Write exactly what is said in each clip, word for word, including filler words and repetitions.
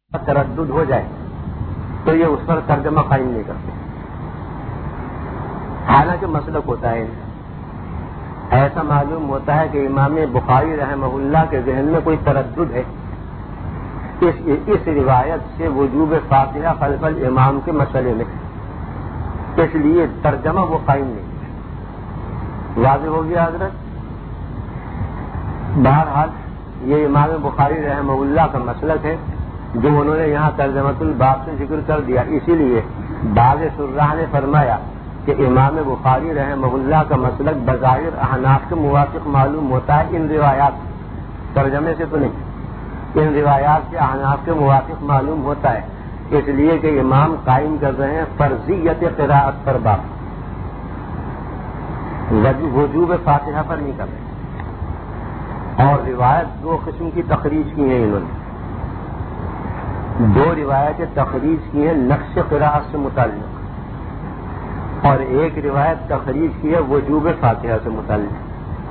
تردد ہو جائے تو یہ اس پر ترجمہ قائم نہیں کرتے. حالانکہ مسلک ہوتا ہے ایسا معلوم ہوتا ہے کہ امام بخاری رحمہ اللہ کے ذہن میں کوئی تردد ہے اس, اس روایت سے وجوب فاتحہ خلف الامام کے مسئلے میں، اس لیے ترجمہ وہ قائم نہیں. واضح ہو گیا حضرت؟ بہرحال یہ امام بخاری رحمہ اللہ کا مسلک ہے جو انہوں نے یہاں ترجمۃ الباب سے ذکر کر دیا. اسی لیے بعض شراح نے فرمایا کہ امام بخاری رحمہ اللہ کا مسلک بظاہر احناف کے موافق معلوم ہوتا ہے، ان روایات ترجمے سے تو نہیں، ان روایات سے احناف کے موافق معلوم ہوتا ہے، اس لیے کہ امام قائم کر رہے ہیں فرضیت قراءت پر باب، وجوب فاتحہ پر نہیں کر رہے. اور روایت دو قسم کی تخریج کی ہیں انہوں نے، دو روایتیں تخریج کی ہیں نقش قراءت سے متعلق، اور ایک روایت تخریج کی ہے وجوب فاتحہ سے متعلق.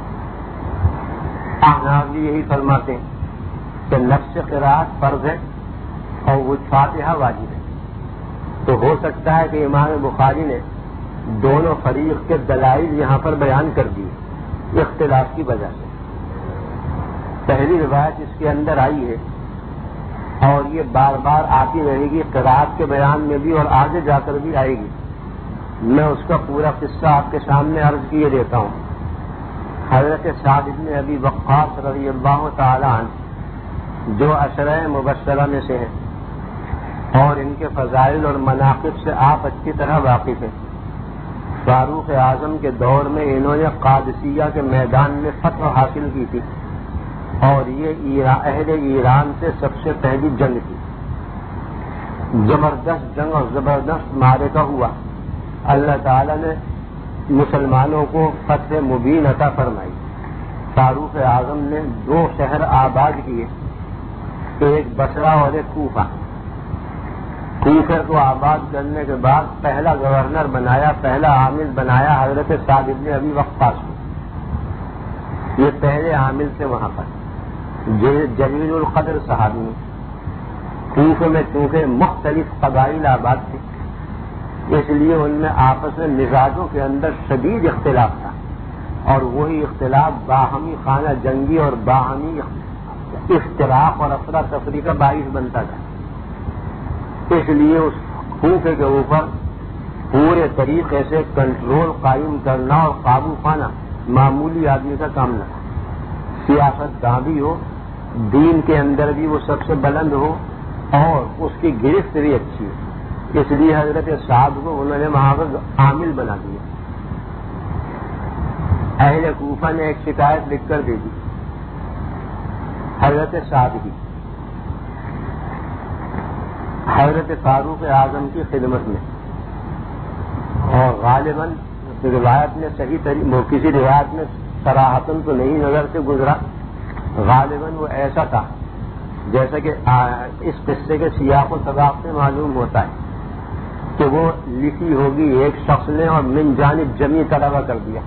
احناف بھی یہی فرماتے ہیں کہ نقش قراءت فرض ہے اور وہ فاتحہ واجب ہے. تو ہو سکتا ہے کہ امام بخاری نے دونوں فریق کے دلائل یہاں پر بیان کر دیے اختلاف کی وجہ سے. پہلی روایت اس کے اندر آئی ہے اور یہ بار بار آتی رہے گی قراءت کے بیان میں بھی اور آگے جا کر بھی آئے گی. میں اس کا پورا قصہ آپ کے سامنے عرض کیے دیتا ہوں. حضرت سعد بن ابی وقاص رضی اللہ تعالی عنہ جو عشرہ مبشرہ میں سے ہیں اور ان کے فضائل اور مناقب سے آپ اچھی طرح واقف ہیں. فاروق اعظم کے دور میں انہوں نے قادسیہ کے میدان میں فتح حاصل کی تھی اور یہ اہل ایران سے سب سے پہلی جنگ تھی. زبردست جنگ اور زبردست معرکہ ہوا. اللہ تعالی نے مسلمانوں کو فتح مبین عطا فرمائی. فاروق اعظم نے دو شہر آباد کیے، ایک بصرہ اور ایک کوفہ. کوفہ کو آباد کرنے کے بعد پہلا گورنر بنایا، پہلا عامل بنایا حضرت سعد بن ابی وقاص کو. یہ پہلے عامل تھے وہاں پر، جلیل القدر صحابی. کوفہ میں چونکہ مختلف قبائل آباد تھے اس لیے ان میں آپس میں مزاجوں کے اندر شدید اختلاف تھا، اور وہی اختلاف باہمی خانہ جنگی اور باہمی اختلاف اور افراتفری کا باعث بنتا تھا. اس لیے اس کوفے کے اوپر پورے طریقے سے کنٹرول قائم کرنا اور قابو پانا معمولی آدمی کا کام نہ تھا. سیاست داں بھی ہو، دین کے اندر بھی وہ سب سے بلند ہو اور اس کی گرفت بھی اچھی ہو. اس لیے حضرت سعد کو انہوں نے وہاں پر عامل بنا دیا. اہل کوفہ نے ایک شکایت لکھ کر دے دی حضرت سعد کی حضرت فاروق اعظم کی خدمت میں، اور غالباً روایت میں صحیح طریقے کسی روایت میں صراحتاً تو نہیں نظر سے گزرا، غالباً وہ ایسا تھا جیسا کہ اس قصے کے سیاق و سباق سے معلوم ہوتا ہے کہ وہ لکھی ہوگی ایک شخص نے اور من جانب جمی طلبہ کر دیا.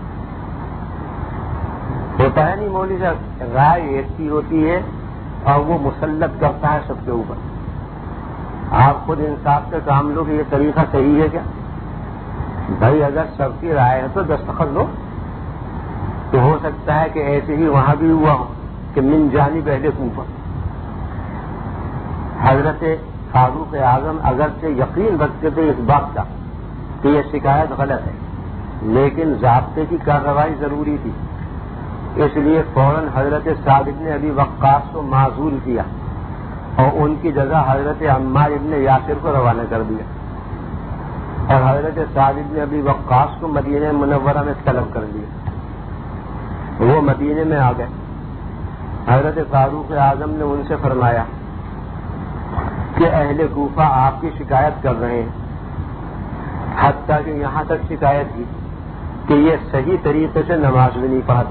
ہوتا ہے نہیں مولوی صاحب، رائے ایک کی ہوتی ہے اور وہ مسلط کرتا ہے سب کے اوپر. آپ خود انصاف سے کام لو کہ یہ طریقہ صحیح ہے کیا؟ بھائی اگر سب کی رائے ہے تو دستخط لو. تو ہو سکتا ہے کہ ایسے ہی وہاں بھی ہوا ہو کہ من جانب اہل کوفہ. حضرت فاروق اعظم اگرچہ یقین رکھتے تھے اس بات کا کہ یہ شکایت غلط ہے، لیکن ضابطے کی کارروائی ضروری تھی. اس لیے فوراً حضرت سعد بن ابی وقاص کو معزول کیا اور ان کی جگہ حضرت عمار ابن یاسر کو روانہ کر دیا، اور حضرت سعد بن ابی وقاص کو مدینہ منورہ میں طلب کر دیا. وہ مدینے میں آ گئے. حضرت فاروق اعظم نے ان سے فرمایا کہ اہل کوفہ آپ کی شکایت کر رہے ہیں، حتیٰ کہ یہاں تک شکایت کی کہ یہ صحیح طریقے سے نماز بھی نہیں پڑھاتے.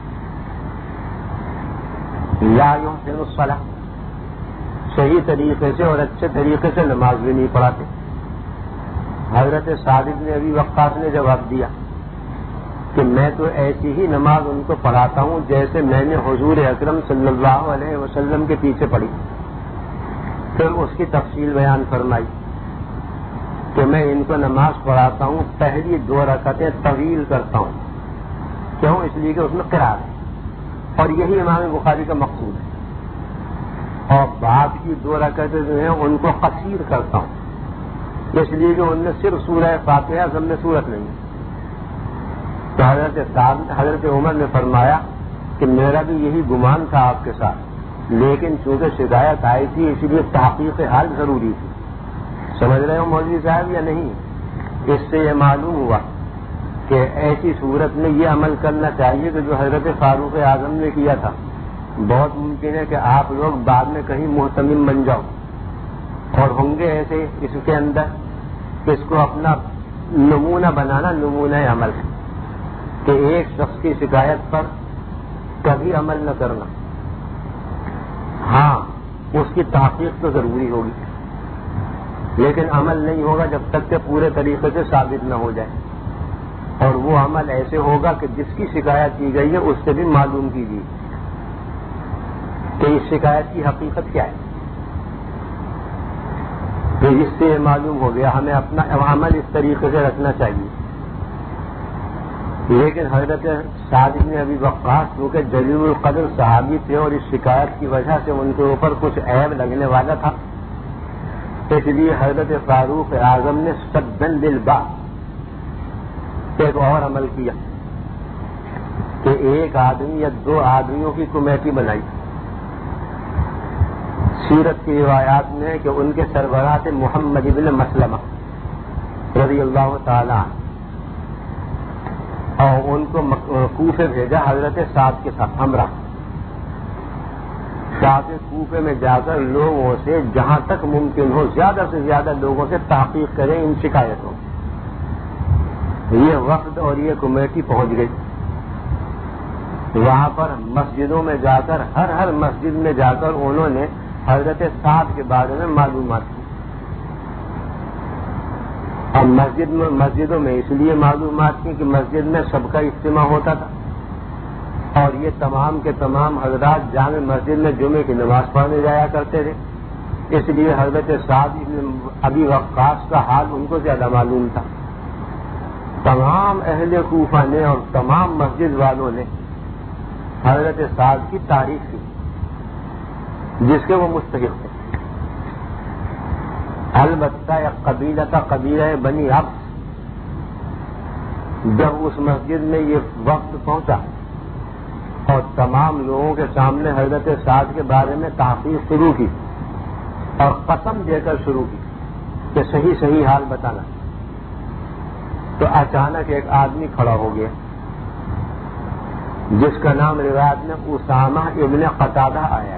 لا یحسن الصلاۃ، صحیح طریقے سے اور اچھے طریقے سے نماز بھی نہیں پڑھاتے. حضرت سعد بن ابی وقاص نے جواب دیا کہ میں تو ایسی ہی نماز ان کو پڑھاتا ہوں جیسے میں نے حضور اکرم صلی اللہ علیہ وسلم کے پیچھے پڑھی. پھر اس کی تفصیل بیان فرمائی کہ میں ان کو نماز پڑھاتا ہوں، پہلی دو رکعتیں طویل کرتا ہوں، کیوں؟ اس لیے کہ اس میں قرار ہے، اور یہی امام بخاری کا مقصود ہے، اور بعد کی دو رکعتیں جو ہیں ان کو قصیر کرتا ہوں، اس لیے کہ ان میں صرف سورہ فاتحہ ضمن صورت نہیں ہے۔ تو حضرت سعد حضرت عمر نے فرمایا کہ میرا بھی یہی گمان تھا آپ کے ساتھ، لیکن چونکہ شکایت آئی تھی اس لیے تحقیق حال ضروری تھی۔ سمجھ رہے ہو مولوی صاحب یا نہیں؟ اس سے یہ معلوم ہوا کہ ایسی صورت میں یہ عمل کرنا چاہیے کہ جو حضرت فاروق اعظم نے کیا تھا۔ بہت ممکن ہے کہ آپ لوگ بعد میں کہیں محتمم بن جاؤ اور ہوں گے ایسے اس کے اندر کہ اس کو اپنا نمونہ بنانا، نمونہ عمل کہ ایک شخص کی شکایت پر کبھی عمل نہ کرنا۔ ہاں اس کی تحقیق تو ضروری ہوگی، لیکن عمل نہیں ہوگا جب تک کہ پورے طریقے سے ثابت نہ ہو جائے، اور وہ عمل ایسے ہوگا کہ جس کی شکایت کی گئی ہے اس سے بھی معلوم کیجیے کہ اس شکایت کی حقیقت کیا ہے۔ تو اس سے یہ معلوم ہو گیا ہمیں اپنا عمل اس طریقے سے رکھنا چاہیے۔ لیکن حضرت سعد بن ابی وقاص کیونکہ جلیل القدر صحابی تھے اور اس شکایت کی وجہ سے ان کے اوپر کچھ عیب لگنے والا تھا، اس لیے حضرت فاروق اعظم نے سدًا للباب ایک اور عمل کیا کہ ایک آدمی یا دو آدمیوں کی کمیٹی بنائی۔ سیرت کی روایات میں ہے کہ ان کے سربراہ تھے محمد بن مسلمہ رضی اللہ تعالی عنہ، اور ان کو کوفے بھیجا حضرت سعد کے ساتھ ہمراہ۔ ساتھ کوفے میں جا کر لوگوں سے جہاں تک ممکن ہو زیادہ سے زیادہ لوگوں سے تحقیق کریں ان شکایتوں۔ یہ وفد اور یہ کمیٹی پہنچ گئی وہاں پر، مسجدوں میں جا کر ہر ہر مسجد میں جا کر انہوں نے حضرت سعد کے بارے میں معلومات کی۔ اور مسجد میں مسجدوں میں اس لیے معلومات کی کہ مسجد میں سب کا اجتماع ہوتا تھا، اور یہ تمام کے تمام حضرات جامع مسجد میں جمعے کی نماز پڑھنے جایا کرتے تھے، اس لیے حضرت سعد بن ابی وقاص کا حال ان کو زیادہ معلوم تھا۔ تمام اہل کوفہ نے اور تمام مسجد والوں نے حضرت سعد کی تعریف کی جس کے وہ مستحق تھے۔ البتہ ایک قبیلہ کا قبیلہ بنی عبس، جب اس مسجد میں یہ وقت پہنچا اور تمام لوگوں کے سامنے حضرت سعد کے بارے میں تحقیق شروع کی اور قسم دے کر شروع کی کہ صحیح صحیح حال بتانا، تو اچانک ایک آدمی کھڑا ہو گیا جس کا نام روایت میں اسامہ ابن قتادہ آیا ہے،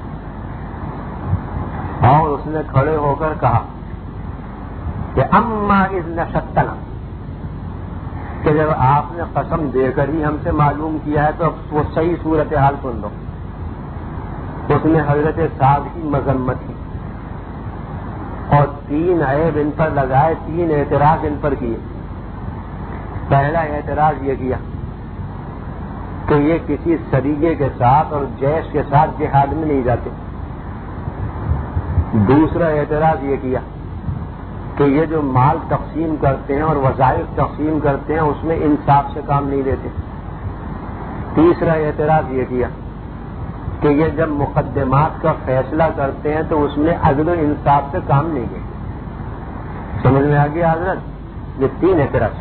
اور اس نے کھڑے ہو کر کہا کہ اما اذ نشدتنا، کہ جب آپ نے قسم دے کر ہی ہم سے معلوم کیا ہے تو اب وہ صحیح صورتحال سن لو۔ اس نے حضرت سعد کی مذمت کی اور تین عیب ان پر لگائے، تین اعتراض ان پر کیے۔ پہلا اعتراض یہ کیا کہ یہ کسی سریے کے ساتھ اور جیش کے ساتھ جہاد میں نہیں جاتے۔ دوسرا اعتراض یہ کیا کہ یہ جو مال تقسیم کرتے ہیں اور وظائف تقسیم کرتے ہیں اس میں انصاف سے کام نہیں لیتے۔ تیسرا اعتراض یہ کیا کہ یہ جب مقدمات کا فیصلہ کرتے ہیں تو اس میں عدل و انصاف سے کام نہیں لیتے۔ سمجھ میں آ گیا حضرت؟ یہ تین اعتراض۔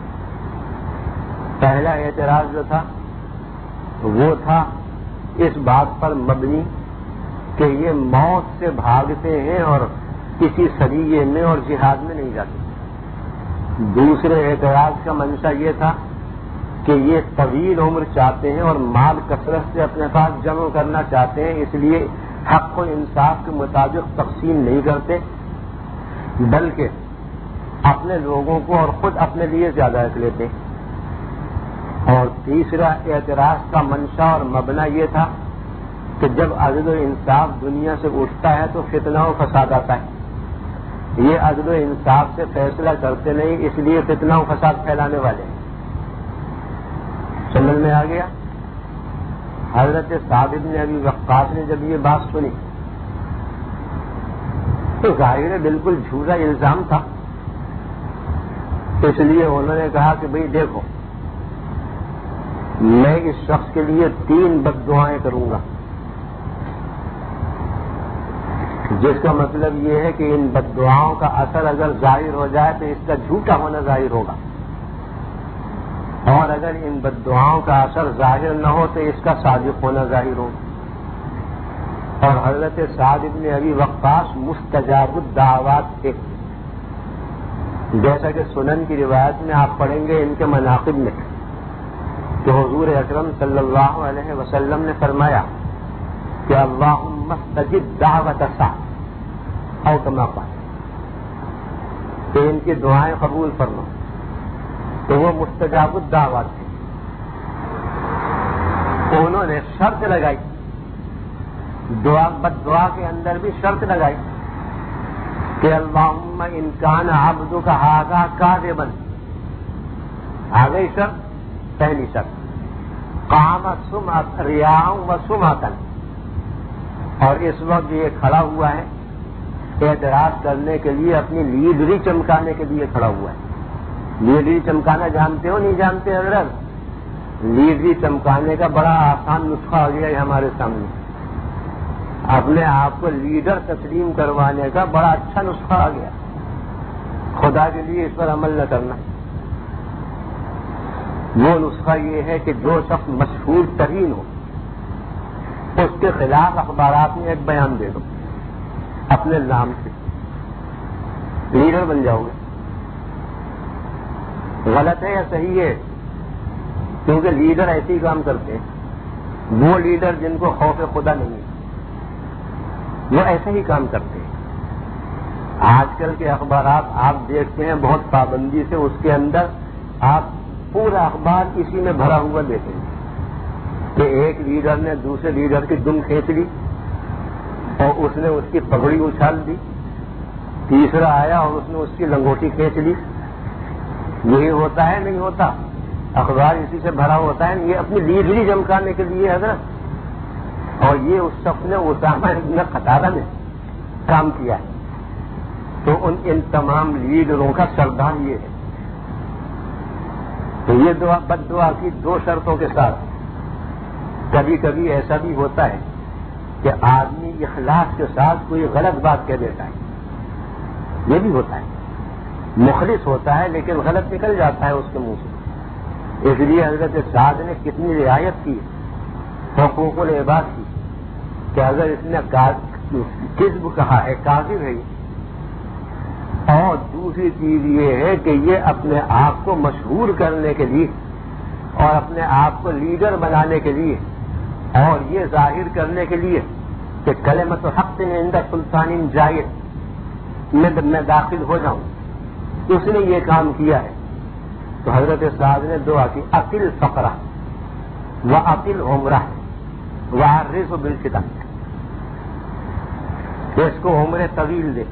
پہلا اعتراض جو تھا وہ تھا اس بات پر مبنی کہ یہ موت سے بھاگتے ہیں اور کسی سریے میں اور جہاد میں نہیں جاتے۔ دوسرے اعتراض کا منشا یہ تھا کہ یہ طویل عمر چاہتے ہیں اور مال کثرت سے اپنے پاس جمع کرنا چاہتے ہیں، اس لیے حق و انصاف کے مطابق تقسیم نہیں کرتے بلکہ اپنے لوگوں کو اور خود اپنے لیے زیادہ رکھ لیتے ہیں۔ اور تیسرا اعتراض کا منشا اور مبنا یہ تھا کہ جب عدل و انصاف دنیا سے اٹھتا ہے تو فتنہ و فساد آتا ہے۔ یہ عدل و انصاف سے فیصلہ کرتے نہیں، اس لیے فتنہ و فساد پھیلانے والے ہیں۔ سمجھ میں آ گیا؟ حضرت سعد بن ابی وقاص نے جب یہ بات سنی تو ظاہر بالکل جھوٹا الزام تھا. اس لیے انہوں نے کہا کہ بھئی دیکھو میں اس شخص کے لیے تین بد دعائیں کروں گا، جس کا مطلب یہ ہے کہ ان بد دعاؤں کا اثر اگر ظاہر ہو جائے تو اس کا جھوٹا ہونا ظاہر ہوگا، اور اگر ان بد دعاؤں کا اثر ظاہر نہ ہو تو اس کا صادق ہونا ظاہر ہوگا. اور حضرت سعد بن ابی وقاص مستجاب الدعوات تھے، جیسا کہ سنن کی روایت میں آپ پڑھیں گے ان کے مناقب میں کہ حضور اکرم صلی اللہ علیہ وسلم نے فرمایا کہ اللہم استجب دعوت سعد او کما قال، کہ ان کی دعائیں قبول فرما. تو وہ مستجاب الدعوات تھے. انہوں نے شرط لگائی، دعا بد دعا کے اندر بھی شرط لگائی کہ اللہم ان کان عبدک ھذا کاذبا. آ گئی شرط، پہلی شرط قامت سمعۃ ریاء و سمعۃ، اور اس وقت یہ کھڑا ہوا ہے اعتراض کرنے کے لیے، اپنی لیڈری چمکانے کے لیے کھڑا ہوا ہے. لیڈری چمکانا جانتے ہو نہیں جانتے حضرت؟ لیڈری چمکانے کا بڑا آسان نسخہ آ گیا ہے ہمارے سامنے. اپنے آپ کو لیڈر تسلیم کروانے کا بڑا اچھا نسخہ آ گیا. خدا کے لیے اس پر عمل نہ کرنا. وہ نسخہ یہ ہے کہ جو شخص مشہور ترین ہو اس کے خلاف اخبارات میں ایک بیان دے دو اپنے نام سے، لیڈر بن جاؤ گے. غلط ہے یا صحیح ہے؟ کیونکہ لیڈر ایسے ہی کام کرتے ہیں. وہ لیڈر جن کو خوف خدا نہیں ہے وہ ایسے ہی کام کرتے ہیں. آج کل کے اخبارات آپ دیکھتے ہیں بہت پابندی سے، اس کے اندر آپ پورا اخبار اسی میں بھرا ہوا دیکھیں گے کہ ایک لیڈر نے دوسرے لیڈر کی دم کھینچ لی اور اس نے اس کی پگڑی اچھال دی، تیسرا آیا اور اس نے اس کی لنگوٹی کھینچ لی. یہی ہوتا ہے نہیں ہوتا؟ اخبار اسی سے بھرا ہوتا ہے. یہ اپنی لیڈری چمکانے کے لیے حضرت. اور یہ اس شخص نے اسامہ ابن قتادہ نے کام کیا ہے. تو ان ان تمام لیڈروں کا سردار یہ ہے. تو یہ دعا بد دعا کی دو شرطوں کے ساتھ. کبھی کبھی ایسا بھی ہوتا ہے کہ آدمی اخلاص کے ساتھ کوئی غلط بات کہہ دیتا ہے، یہ بھی ہوتا ہے. مخلص ہوتا ہے لیکن غلط نکل جاتا ہے اس کے منہ سے. اس لیے حضرت سعد نے کتنی رعایت کی حقوق العباد کی کہ اگر اس نے کذب کہا ہے، کاذب ہے. اور دوسری چیز یہ ہے کہ یہ اپنے آپ کو مشہور کرنے کے لیے اور اپنے آپ کو لیڈر بنانے کے لیے اور یہ ظاہر کرنے کے لیے کہ کلمۃ حق عند سلطان جائر میں میں داخل ہو جاؤں، اس نے یہ کام کیا ہے. تو حضرت سعد نے دعا کی اقل فقرہ و اقل عمرہ و عرض بالفطا، اس کو عمر طویل دے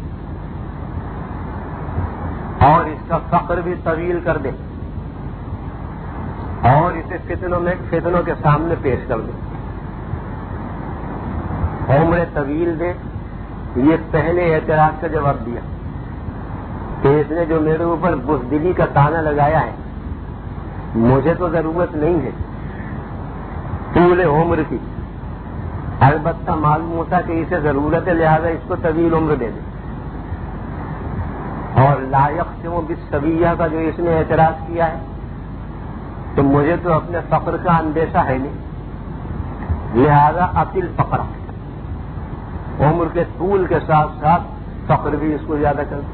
اور اس کا فقر بھی طویل کر دے اور اسے فتنوں میں فتنوں کے سامنے پیش کر دے. عمر طویل دے. یہ پہلے اعتراض کا جواب دیا کہ اس نے جو میرے اوپر بزدلی کا تانا لگایا ہے، مجھے تو ضرورت نہیں ہے طول عمر کی، البتہ معلوم ہوتا کہ اسے ضرورت ہے لہذا اس کو طویل عمر دے دے. اور لا یقسم بالسویہ کا جو اس نے اعتراض کیا ہے تو مجھے تو اپنے فقر کا اندیشہ ہے نہیں، لہذا اقل فقرہ، عمر کے طول کے ساتھ ساتھ فقر بھی اس کو زیادہ کر.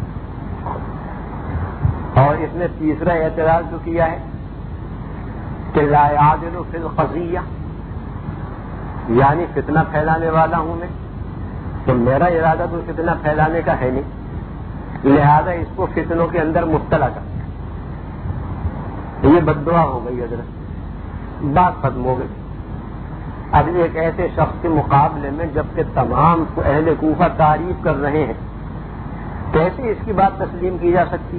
اور اس نے تیسرا اعتراض جو کیا ہے کہ لا یعدل فی القضیہ، یعنی فتنہ پھیلانے والا ہوں میں، تو میرا ارادہ تو فتنہ پھیلانے کا ہے نہیں، لہذا اس کو فتنوں کے اندر مبتلا کر. یہ بد دعا ہو گئی حضرت، بات ختم ہو گئی. اب ایک ایسے شخص کے مقابلے میں جبکہ تمام اہل کوفہ تعریف کر رہے ہیں، کیسے اس کی بات تسلیم کی جا سکتی؟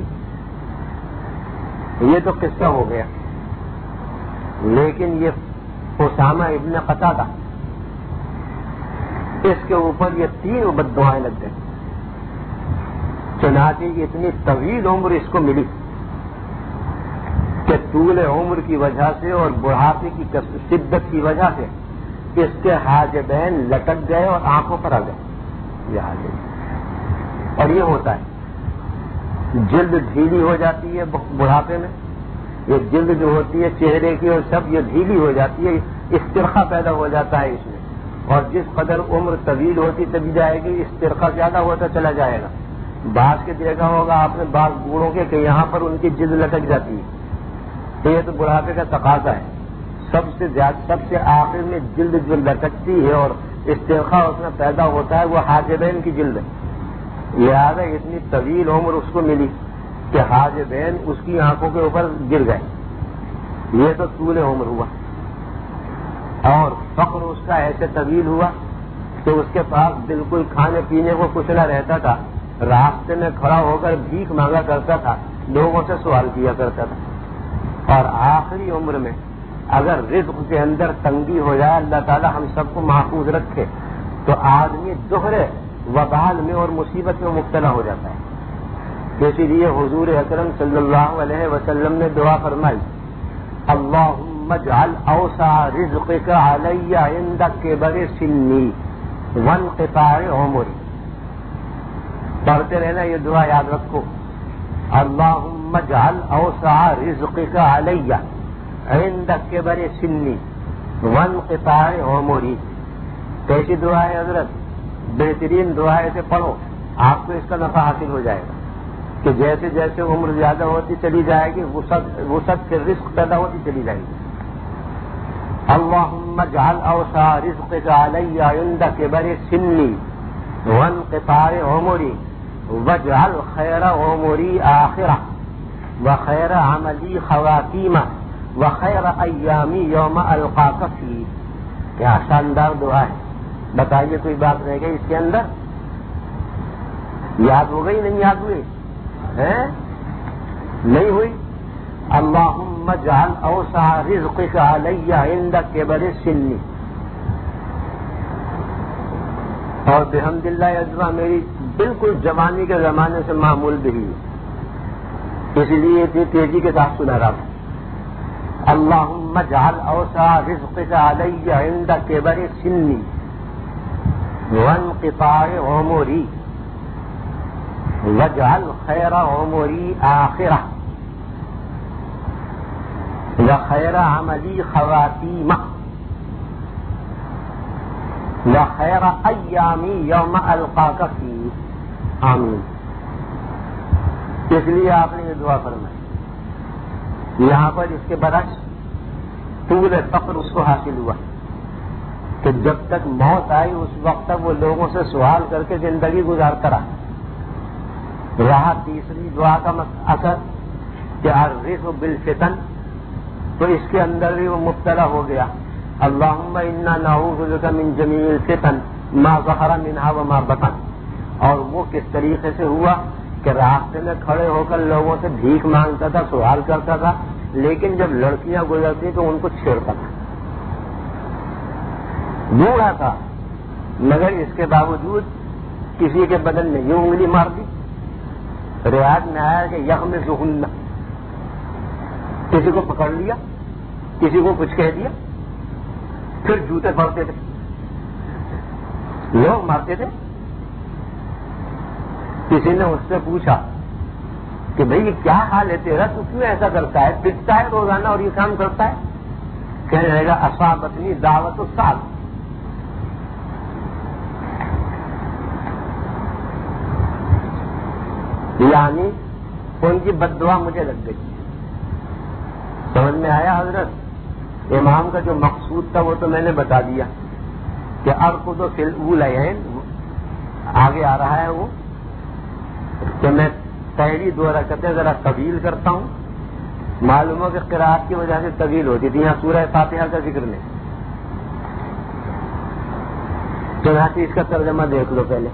یہ تو قصہ ہو گیا. لیکن یہ اسامہ ابن قتادہ، اس کے اوپر یہ تین بد دعائیں لگ گئیں. چنانچہ اتنی طویل عمر اس کو ملی کہ طول عمر کی وجہ سے اور بڑھاپے کی شدت کی وجہ سے اس کے حاجبین لٹک گئے اور آنکھوں پر آ گئے. یہ حاجب اور یہ ہوتا ہے جلد ڈھیلی ہو جاتی ہے بڑھاپے میں. یہ جلد جو ہوتی ہے چہرے کی اور سب یہ ڈھیلی ہو جاتی ہے, استرخاء پیدا ہو جاتا ہے اس میں. اور جس قدر عمر طویل ہوتی چلی جائے گی استرخاء زیادہ ہوتا چلا جائے گا. بعض کے دیکھا ہوگا آپ نے بعض بوڑھوں کے کہ یہاں پر ان کی جلد لٹک جاتی ہے. تو یہ تو بڑھاپے کا تقاضا ہے. سب سے زیادہ سب سے آخر میں جلد جو لٹکتی ہے اور استرخاء اس میں پیدا ہوتا ہے وہ حاجبین کی جلد ہے. لہٰذا اتنی طویل عمر اس کو ملی کہ حاجبین اس کی آنکھوں کے اوپر گر گئے. یہ تو طول عمر ہوا. اور فقر اس کا ایسے طویل ہوا کہ اس کے پاس بالکل کھانے پینے کو کچھ نہ رہتا تھا. راستے میں کھڑا ہو کر بھیک مانگا کرتا تھا, لوگوں سے سوال کیا کرتا تھا. اور آخری عمر میں اگر رزق کے اندر تنگی ہو جائے, اللہ تعالی ہم سب کو محفوظ رکھے, تو آدمی دوہرے وبال میں اور مصیبت میں مبتلا ہو جاتا ہے. اسی لیے حضور اکرم صلی اللہ علیہ وسلم نے دعا فرمائی, اللہم اجعل اوسع رزقک علی عند کبر سنی وانقطاع عمری. پڑھتے رہنا یہ دعا یاد رکھو, اللہم اجعل اوسع رزقک علی عند کبر سنی وانقطاع عمری. کیسی دعا ہے حضرت؟ بہترین دعا ہے, اسے پڑھو, آپ کو اس کا نفع حاصل ہو جائے گا کہ جیسے جیسے عمر زیادہ ہوتی چلی جائے گی وسعت کے رزق پیدا ہوتی چلی جائے گی. اللہم اجعل اوسع رزقک علی عند کبر سنی وانقطاع عمری واجعل خیر عمری آخرہ وخیر عملی خواتیمہ وخیر ایامی یوم القاک فیہ. کیا شاندار دعا ہے. بتائیے کوئی بات رہ گئی اس کے اندر؟ یاد ہو گئی نہیں یاد ہوئی ہے؟ نہیں ہوئی. اللہم اجعل اوسع رزقک علی عند کبر سنی. اور بحمد اللہ اجوا میری بالکل جوانی کے زمانے سے معمول بھی ہے, اس لیے اتنی تیزی کے ساتھ سنا رہا ہوں. اللہم اجعل اوسع رزقک علی عند کبر سنی وانقطاع عمری واجعل خیر عمری آخرہ وخیر عملی خواتیمہ وخیر ایامی یوم القاک فیہ. آمین. اس لیے آپ نے یہ دعا فرمائی. یہاں پر اس کے برعکس طول فقر اس کو حاصل ہوا کہ جب تک موت آئی اس وقت تک وہ لوگوں سے سوال کر کے زندگی گزارتا رہا. رہا تیسری دعا کا اثر کہ الرزق بالفتن, تو اس کے اندر بھی وہ مبتلا ہو گیا. اللہم انا نعوذ بک من جمیع الفتن ما ظہر منہا وما بطن. اور وہ کس طریقے سے ہوا کہ راستے میں کھڑے ہو کر لوگوں سے بھیک مانگتا تھا, سوال کرتا تھا, لیکن جب لڑکیاں گزرتی تو ان کو چھیڑتا تھا. بوڑھا تھا مگر اس کے باوجود کسی کے بدن میں یوں انگلی مار دی. روایت میں آیا کہ یغمزہن, کسی کو پکڑ لیا, کسی کو کچھ کہہ دیا, پھر جوتے پڑتے تھے, لوگ مارتے تھے. کسی نے اس سے پوچھا کہ بھئی یہ کیا حال ہے تیرا, تو کیوں ایسا کرتا ہے, پٹتا ہے روزانہ اور یہ کام کرتا ہے؟ کہنے لگا اصابتنی دعوت السال. یعنی ان کی بد دعا مجھے لگ گئی. سمجھ میں آیا حضرت؟ امام کا جو مقصود تھا وہ تو میں نے بتا دیا کہ ارقد فی الاولین, آگے آ رہا ہے وہ کہ میں پہلی دو رکعتیں ذرا طویل کرتا ہوں. معلوم ہو کہ قرأت کی وجہ سے طویل ہوتی تھی. یہاں سورہ فاتحہ کا ذکر نہیں. چنانچہ اس کا ترجمہ دیکھ لو پہلے.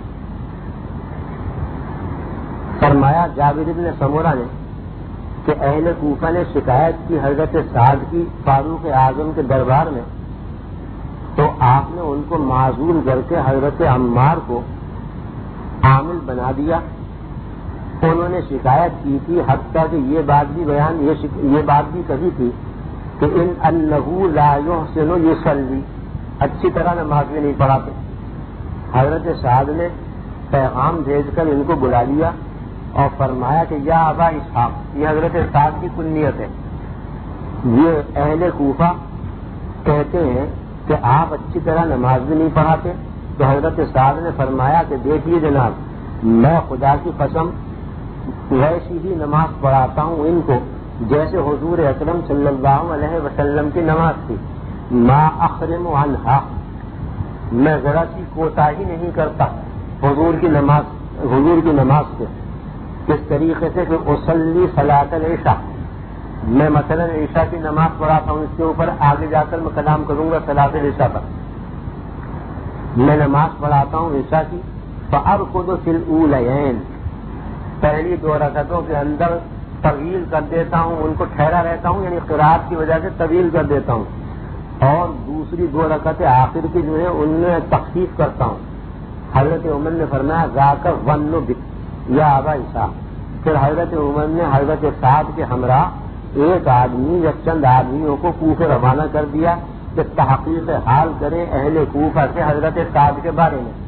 فرمایا جابر بن سمورہ نے کہ اہل کوفہ نے شکایت کی حضرت سعد کی فاروق اعظم کے دربار میں, تو آپ نے ان کو معذور کر کے حضرت عمار کو عامل بنا دیا انہوں نے شکایت کی تھی، حتیٰ کہ یہ بات بھی بیان یہ, شک... یہ بات بھی کہی تھی کہ ان انہو لا یحسن یصلی، اچھی طرح نماز میں نہیں پڑھاتے۔ حضرت سعد نے پیغام بھیج کر ان کو بلا لیا اور فرمایا کہ یا ابا اسحاق، یہ حضرت سعد کی کنیت ہے، یہ اہل کوفہ کہتے ہیں کہ آپ اچھی طرح نماز بھی نہیں پڑھاتے۔ تو حضرت سعد نے فرمایا کہ دیکھیے جناب، میں خدا کی قسم ویسی ہی نماز پڑھاتا ہوں ان کو جیسے حضور اکرم صلی اللہ علیہ وسلم کی نماز تھی، ما اخرم عنہا، میں ذرا سی کوتاہی نہیں کرتا حضور کی نماز حضور کی نماز سے۔ کس طریقے سے کہ اصلی صلاۃ العشاء، میں مثلا عشاء کی نماز پڑھاتا ہوں، اس کے اوپر آگے جا کر میں کلام کروں گا صلاۃ العشاء پر۔ میں نماز پڑھاتا ہوں عشاء کی، فارقد فی الاولین، پہلی دو رکعتوں کے اندر طویل کر دیتا ہوں، ان کو ٹھہرا رہتا ہوں، یعنی قرات کی وجہ سے طویل کر دیتا ہوں، اور دوسری دو رکعتیں آخر کی جو ہے ان میں تخفیف کرتا ہوں۔ حضرت عمر نے فرمایا ذاک ظن بک یا ابا اسحاق۔ پھر حضرت عمر نے حضرت سعد کے ہمراہ ایک آدمی یا چند آدمیوں کو کوفے روانہ کر دیا کہ تحقیق حال کریں اہل کوفہ سے حضرت سعد کے بارے میں۔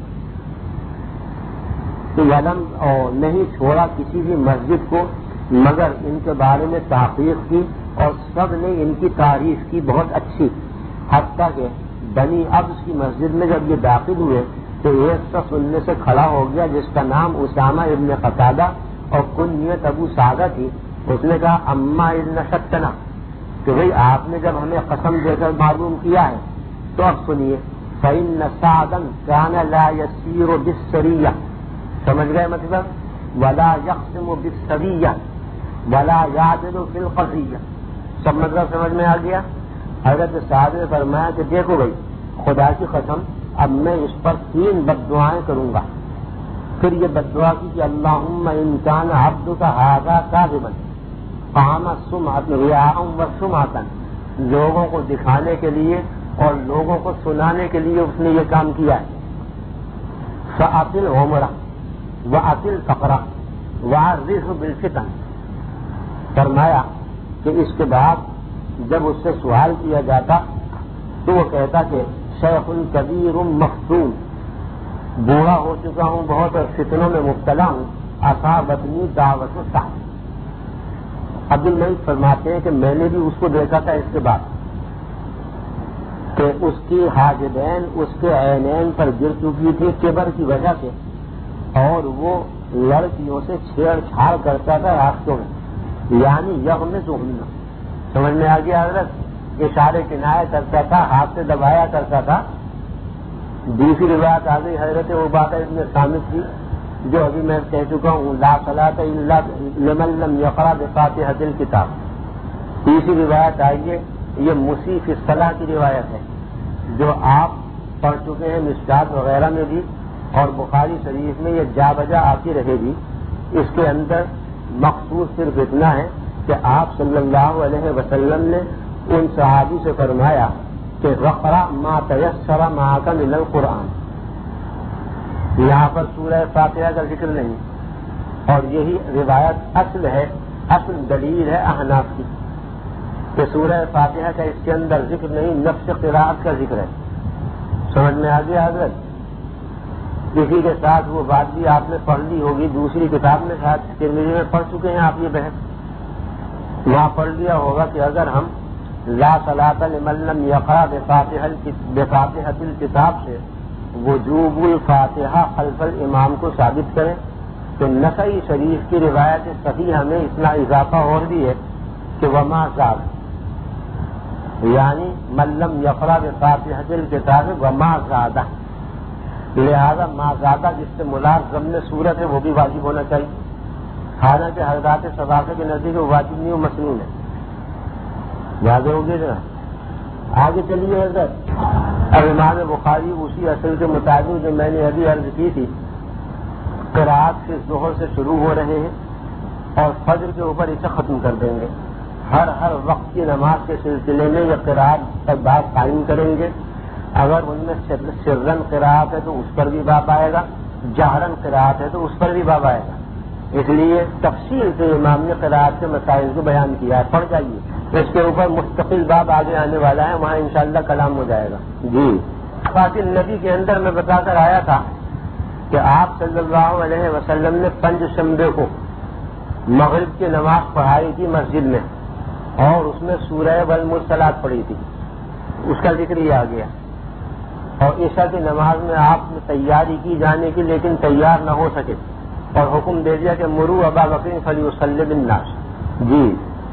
تو علم اور نہیں چھوڑا کسی بھی مسجد کو مگر ان کے بارے میں تحقیق کی، اور سب نے ان کی تعریف کی بہت اچھی، حتیٰ کہ بنی ابس کی مسجد میں جب یہ داخل ہوئے تو ایک شخص ان میں سے کھڑا ہو گیا جس کا نام اسامہ ابن قتادہ اور کنیت ابو سعدہ تھی۔ اس نے کہا اما اذ نشدتنا، کہ بھئی آپ نے جب ہمیں قسم دے کر معلوم کیا ہے تو اب سنیے، فإن سعدا كان لا يسير بالسریہ، سمجھ گئے مطلب، ولا يقسم بالسویہ ولا يعدل في القضیہ، سب مطلب سمجھ میں آ گیا۔ حضرت سعد نے فرمایا کہ دیکھو بھائی، خدا کی قسم اب میں اس پر تین بد دعائیں کروں گا۔ پھر یہ بد دعا کی کہ اللہم ان کان عبدک ھذا کاذبا قام سمعۃ رعاء وسمعۃ، لوگوں کو دکھانے کے لیے اور لوگوں کو سنانے کے لیے اس نے یہ کام کیا ہے۔ فأطل عمرہ وأطل فقرہ وعرضہ بالفتن، فرمایا کہ اس کے بعد جب اس سے سوال کیا جاتا تو وہ کہتا کہ شیخ کبیر مفتون، بوڑھا ہو چکا ہوں بہت اور فتنوں میں مبتلا ہوں، اصابتنی دعوت السعد۔ عبد الملک فرماتے ہیں کہ میں نے بھی اس کو دیکھا تھا اس کے بعد کہ اس کی حاجبین اس کے عینین پر گر چکی تھی کبر کی وجہ سے، اور وہ لڑکیوں سے چھیڑ چھاڑ کرتا تھا راستوں میں، یعنی یغمز ہن، سمجھ میں آ گیا حضرت، اشارے کنائے کرتا تھا، ہاتھ سے دبایا کرتا تھا۔ دوسری روایت آ گئی حضرت عبادہ ابن صامت کی، جو ابھی میں کہہ چکا ہوں، لا صلاۃ الا لمن لم یقرأ بفاتحۃ الکتاب۔ تیسری روایت آئی ہے، یہ مسیء فی الصلاۃ کی روایت ہے جو آپ پڑھ چکے ہیں مشکات وغیرہ میں بھی، اور بخاری شریف میں یہ جا بجا آتی رہے گی۔ اس کے اندر مخصوص صرف اتنا ہے کہ آپ صلی اللہ علیہ وسلم نے ان صحابی سے فرمایا کہ وقرأ ما تیسر معک من القرآن، یہاں پر سورہ فاتحہ کا ذکر نہیں، اور یہی روایت اصل ہے، اصل دلیل ہے احناف کی کہ سورہ فاتحہ کا اس کے اندر ذکر نہیں، نفس قراءت کا ذکر ہے۔ سمجھ میں آ گیا حضرت؟ اسی کے ساتھ وہ بات بھی آپ نے پڑھ لی ہوگی، دوسری کتاب میں شاید ترمذی میں پڑھ چکے ہیں آپ یہ بحث، وہاں پڑھ لیا ہوگا کہ اگر ہم لا صلاۃ لمن لم یقرأ بفاتحۃ الکتاب سے وجوب الفاتحہ خلف الامام کو ثابت کریں تو نسائی شریف کی روایت صحیحہ میں اتنا اضافہ اور بھی ہے کہ وما زاد، یعنی من لم یقرأ بفاتحۃ الکتاب وما زادہ، لہذا ما زادہ جس سے ملازم ضمن صورت ہے وہ بھی واجب ہونا چاہیے، حالانکہ حضرات ثقافت کے نزدیک وہ واجب نہیں، وہ مسنون ہے۔ واضح ہوگی نا؟ آگے چلیے حضرت۔ اب امام بخاری اسی اصل کے مطابق جو میں نے ابھی عرض کی تھی، قرأت سے ظہر سے شروع ہو رہے ہیں اور فجر کے اوپر اسے ختم کر دیں گے۔ ہر ہر وقت کی نماز کے سلسلے میں یہ قرأت پر بات قائم کریں گے۔ اگر ان میں سرن قرأت ہے تو اس پر بھی باب آئے گا، جہرن قرأت ہے تو اس پر بھی باب آئے گا۔ اس لیے تفصیل سے امام نے قرأت کے مسائل کو بیان کیا ہے. پڑھ جائیے، اس کے اوپر مستقل باب آگے آنے والا ہے، وہاں انشاءاللہ کلام ہو جائے گا. جی فاطل نبی کے اندر میں بتا کر آیا تھا کہ آپ صلی اللہ علیہ وسلم نے پنج شنبے کو مغرب کی نماز پڑھائی تھی مسجد میں، اور اس میں سورہ والمرسلات پڑھی تھی، اس کا ذکر ہی آ گیا. اور عشاء کی نماز میں آپ نے تیاری کی جانے کی، لیکن تیار نہ ہو سکے اور حکم دے دیا کہ مرو ابا بکر فلیصلی بالناس. جی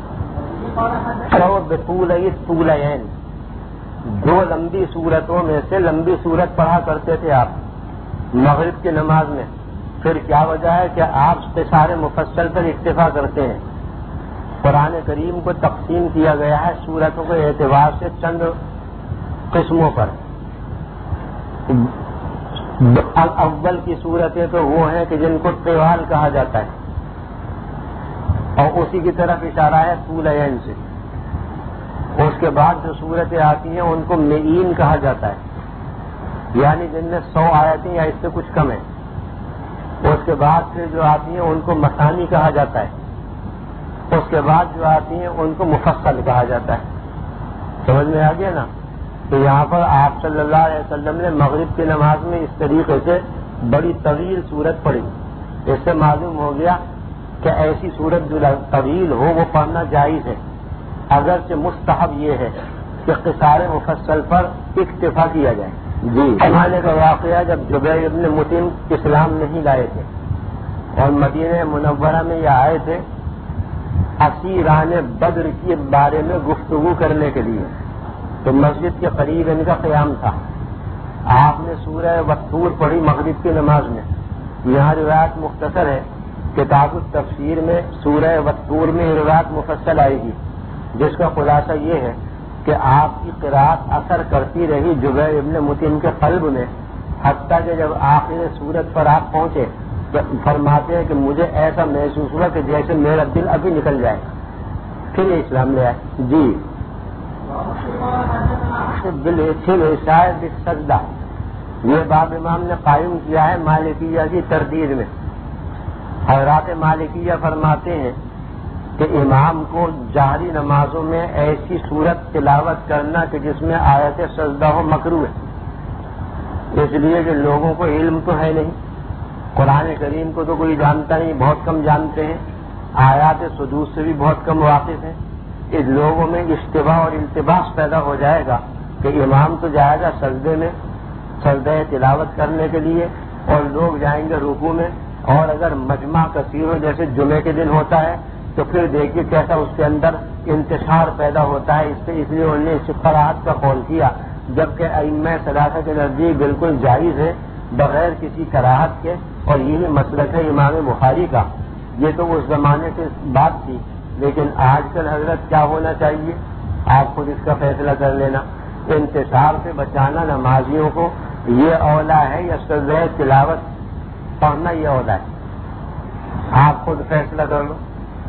طولین، دو لمبی صورتوں میں سے لمبی صورت پڑھا کرتے تھے آپ مغرب کی نماز میں. پھر کیا وجہ ہے کہ آپ قصار مفصل پر اکتفا کرتے ہیں؟ قرآن کریم کو تقسیم کیا گیا ہے صورتوں کے اعتبار سے چند قسموں پر. اول کی صورتیں تو وہ ہیں کہ جن کو طوال کہا جاتا ہے، اور اسی کی طرف اشارہ ہے طولین سے. اس کے بعد جو صورتیں آتی ہیں ان کو معین کہا جاتا ہے، یعنی جن میں سو آیتیں یا اس سے کچھ کم ہیں. اس کے بعد پھر جو آتی ہیں ان کو مثانی کہا جاتا ہے. اس کے بعد جو آتی ہیں ان کو مفصل کہا جاتا ہے. سمجھ میں آ گیا نا؟ تو یہاں پر آپ صلی اللہ علیہ وسلم نے مغرب کی نماز میں اس طریقے سے بڑی طویل صورت پڑھی. اس سے معلوم ہو گیا کہ ایسی صورت جو طویل ہو وہ پڑھنا جائز ہے، اگرچہ مستحب یہ ہے کہ قصار مفصل پر اکتفا کیا جائے. جی زمانے کا واقعہ جب جبیر ابن مطعم اسلام نہیں لائے تھے اور مدینہ منورہ میں یہ آئے تھے اسیران بدر کے بارے میں گفتگو کرنے کے لیے، تو مسجد کے قریب ان کا قیام تھا. آپ نے سورہ والطور پڑھی مغرب کی نماز میں. یہاں روایت مختصر ہے، کتاب التفسیر میں سورہ والطور میں روایت مفصل آئے گی، جس کا خلاصہ یہ ہے کہ آپ کی قرأت اثر کرتی رہی جبیر ابن مطعم کے قلب میں، حتیٰ کہ جب آخر سورت پر آپ پہنچے تو فرماتے ہیں کہ مجھے ایسا محسوس ہوا کہ جیسے میرا دل ابھی نکل جائے. پھر یہ اسلام لے آئے. جی سجدہ یہ باب امام نے قائم کیا ہے مالکیہ کی تردید میں. حضرات مالکیہ فرماتے ہیں کہ امام کو جہری نمازوں میں ایسی صورت تلاوت کرنا کہ جس میں آیت سجدہ ہو مکروہ ہے، اس لیے کہ لوگوں کو علم تو ہے نہیں، قرآن کریم کو تو کوئی جانتا نہیں، بہت کم جانتے ہیں، آیات سدود سے بھی بہت کم واقف ہیں. اس لوگوں میں اشتباہ اور التباس پیدا ہو جائے گا کہ امام تو جائے گا سجدے میں سجدہ تلاوت کرنے کے لیے اور لوگ جائیں گے رکوع میں، اور اگر مجمع کثیر ہو جیسے جمعے کے دن ہوتا ہے تو پھر دیکھیے کیسا اس کے اندر انتشار پیدا ہوتا ہے. اس سے اس لیے انہوں نے اس قرأت کا قول کیا، جبکہ ائمہ ثلاثہ کے نزدیک بالکل جائز ہے بغیر کسی کراہت کے، اور یہی مسلک ہے امام بخاری کا. یہ تو اس زمانے کی بات تھی، لیکن آج کل حضرت کیا ہونا چاہیے آپ خود اس کا فیصلہ کر لینا. انتشار سے بچانا نمازیوں کو یہ اولا ہے یا سجدہ تلاوت پڑھنا یہ اولا ہے؟ آپ خود فیصلہ کر لو.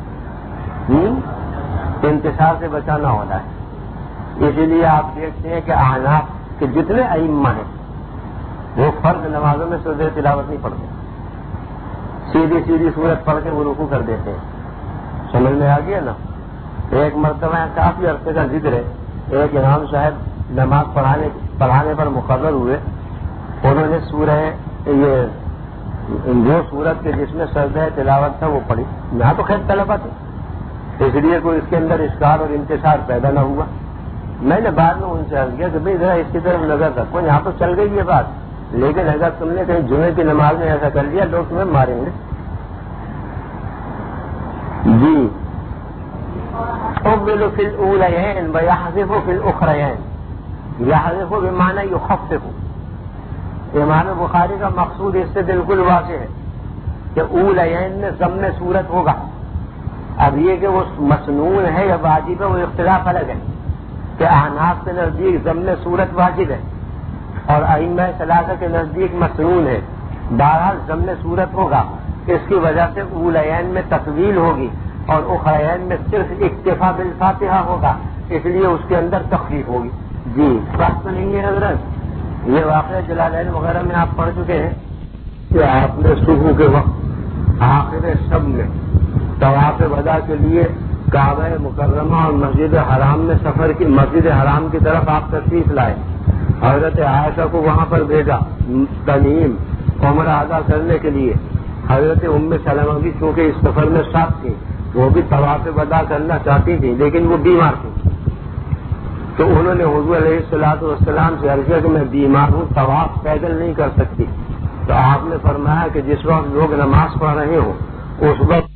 انتشار سے بچانا ہونا ہے. اسی لیے آپ دیکھتے ہیں کہ احناف کے جتنے ائمہ ہیں وہ فرض نمازوں میں سجدہ تلاوت نہیں پڑھتے، سیدھی سیدھی صورت پڑھ کے وہ رکوع کر دیتے ہیں. سمجھ میں آ گیا نا؟ ایک مرتبہ کافی عرصے کا ذکر ہے، ایک امام صاحب نماز پڑھانے پڑھانے پر مقرر ہوئے. انہوں نے سورہ یہ جو صورت کے جس میں سجدہ تلاوت تھا وہ پڑھی. یہاں تو خیر طلبہ تھے، اس لیے کوئی اس کے اندر اشکال اور انتشار پیدا نہ ہوا. میں نے بعد میں ان سے عرض کیا کہ بھائی ذرا اس کی طرف نظر رکھو، یہاں تو چل گئی یہ بات، لیکن اگر تم نے کہیں جمعے کی نماز میں ایسا کر لیا لوگ تمہیں ماریں گے. جی يطول في الأوليين ويحذف في الأخريين. يحذف بمعنى يخفف. امام بخاری کا مقصود اس سے بالکل واضح ہے کہ اولین میں ضم صورت ہوگا. اب یہ کہ وہ مسنون ہے یا واجب ہے وہ اختلاف الگ ہے کہ احناف کے نزدیک ضم صورت واجب ہے اور ائمہ ثلاثہ کے نزدیک مسنون ہے. بہرحال ضم صورت ہوگا، اس کی وجہ سے اولین میں تطویل ہوگی اور اخرین میں صرف اکتفا بالفاتحہ ہوگا، اس لیے اس کے اندر تخفیف ہوگی. جی بات تو نہیں ہے حضرت، یہ واقعہ جلالین وغیرہ میں آپ پڑھ چکے ہیں کہ آپ نے صبح کے وقت آخر شب میں طواف ودا کے لیے کعبہ مکرمہ اور مسجد حرام میں سفر کی مسجد حرام کی طرف آپ تشریف لائے. حضرت عائشہ کو وہاں پر بھیجا تنعیم عمرہ ادا کرنے کے لیے. حضرت ام سلمہ بھی چونکہ اس سفر میں ساتھ تھی، وہ بھی طواف ودا کرنا چاہتی تھی لیکن وہ بیمار تھی، تو انہوں نے حضور علیہ الصلوۃ والسلام سے عرض کیا کہ میں بیمار ہوں، طواف پیدل نہیں کر سکتی. تو آپ نے فرمایا کہ جس وقت لوگ نماز پڑھ رہے ہوں اس وقت